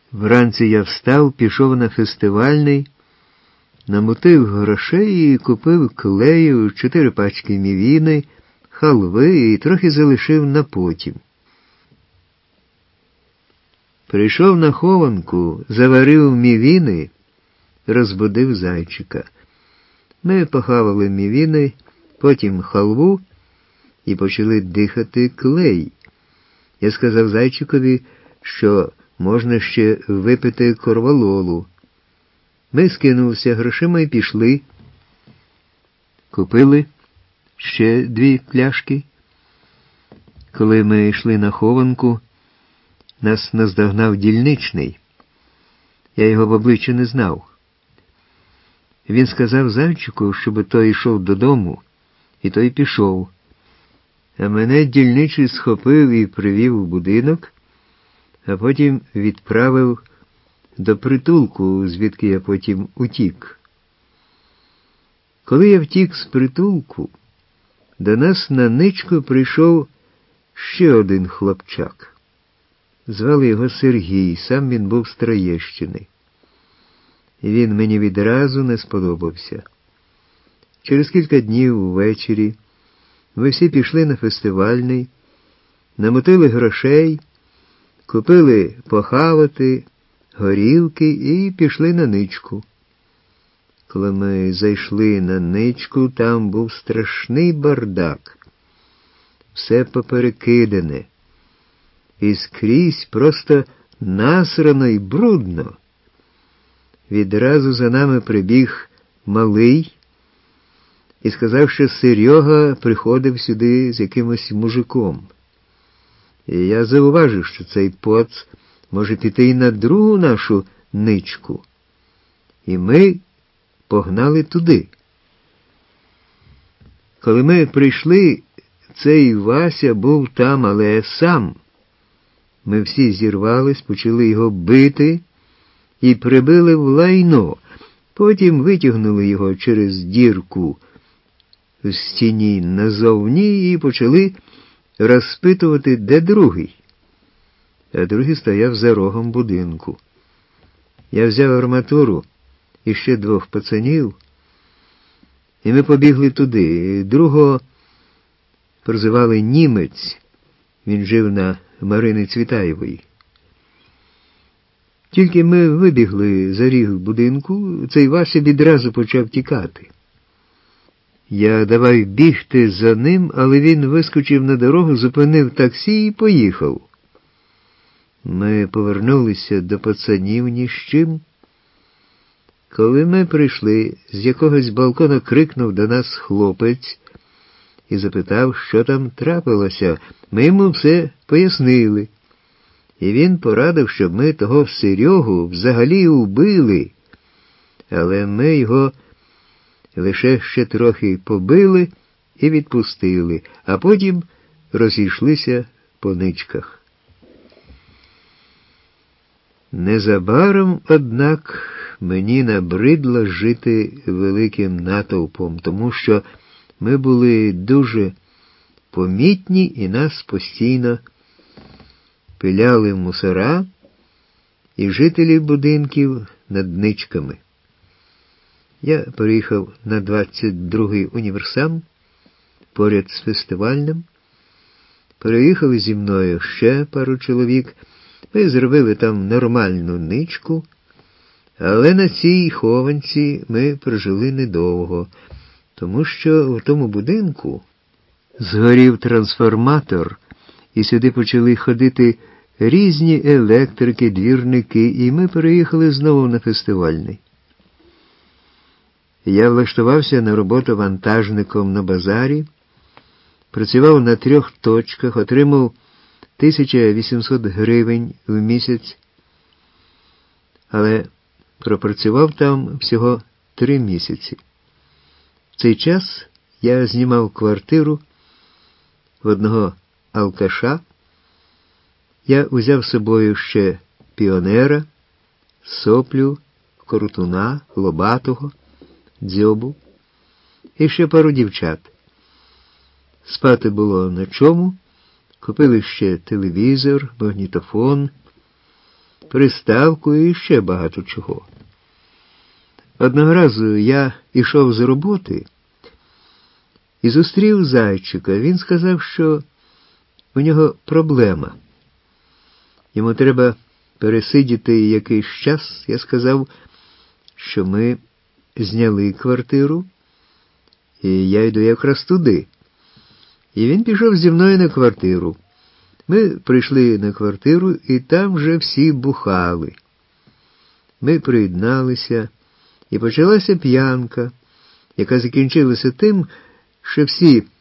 Вранці я встав, пішов на фестивальний, намотив грошей і купив клею, 4 пачки мівіни, халви і трохи залишив на потім. Прийшов на хованку, заварив мівіни, розбудив зайчика. Ми похавали мівіни, потім халву і почали дихати клей. Я сказав зайчикові, що можна ще випити корвалолу. Ми скинулися грошима і пішли. Купили ще 2 пляшки. Коли ми йшли на хованку, нас наздогнав дільничний. Я його в обличчя не знав. Він сказав зайчику, щоб той йшов додому, і той пішов. А мене дільничий схопив і привів у будинок, а потім відправив до притулку, звідки я потім утік. Коли я втік з притулку, до нас на ничку прийшов ще один хлопчак. Звали його Сергій, сам він був з Троєщини. І він мені відразу не сподобався. Через кілька днів увечері ми всі пішли на фестивальний, намотили грошей, купили похавати, горілки і пішли на ничку. Коли ми зайшли на ничку, там був страшний бардак. Все поперекидане. І скрізь просто насрано і брудно. Відразу за нами прибіг малий і сказав, що Серега приходив сюди з якимось мужиком. І я зауважив, що цей поц може піти і на другу нашу ничку. І ми погнали туди. Коли ми прийшли, цей Вася був там, але сам. Ми всі зірвались, почали його бити і прибили в лайно. Потім витягнули його через дірку в стіні назовні і почали розпитувати, де другий. А другий стояв за рогом будинку. Я взяв арматуру і ще 2 пацанів, і ми побігли туди. Другого прозивали Німець, він жив на Марини Цвітаєвої. Тільки ми вибігли за ріг будинку, цей Вася відразу почав тікати. Я давай бігти за ним, але він вискочив на дорогу, зупинив таксі і поїхав. Ми повернулися до пацанів ні з чим. Коли ми прийшли, з якогось балкона крикнув до нас хлопець і запитав, що там трапилося. Ми йому все пояснили. І він порадив, щоб ми того Серегу взагалі убили. Але ми його лише ще трохи побили і відпустили, а потім розійшлися по ничках. Незабаром, однак, мені набридло жити великим натовпом, тому що ми були дуже помітні і нас постійно пиляли мусора і жителі будинків над ничками. Я переїхав на 22-й універсам поряд з фестивальним. Переїхали зі мною ще пару чоловік. Ми зробили там нормальну ничку, але на цій хованці ми прожили недовго, тому що в тому будинку згорів трансформатор, і сюди почали ходити різні електрики, двірники, і ми переїхали знову на фестивальний. Я влаштувався на роботу вантажником на базарі, працював на 3 точках, отримав 1800 гривень в місяць, але пропрацював там всього 3 місяці. В цей час я знімав квартиру в одного алкаша. Я узяв з собою ще Піонера, Соплю, Коротуна, Лобатого, Дзьобу і ще пару дівчат. Спати було на чому, купили ще телевізор, магнітофон, приставку і ще багато чого. Одного разу я ішов з роботи і зустрів зайчика. Він сказав, що у нього проблема. Йому треба пересидіти якийсь час. Я сказав, що ми зняли квартиру, і я йду якраз туди. І він пішов зі мною на квартиру. Ми прийшли на квартиру, і там вже всі бухали. Ми приєдналися, і почалася п'янка, яка закінчилася тим, що всі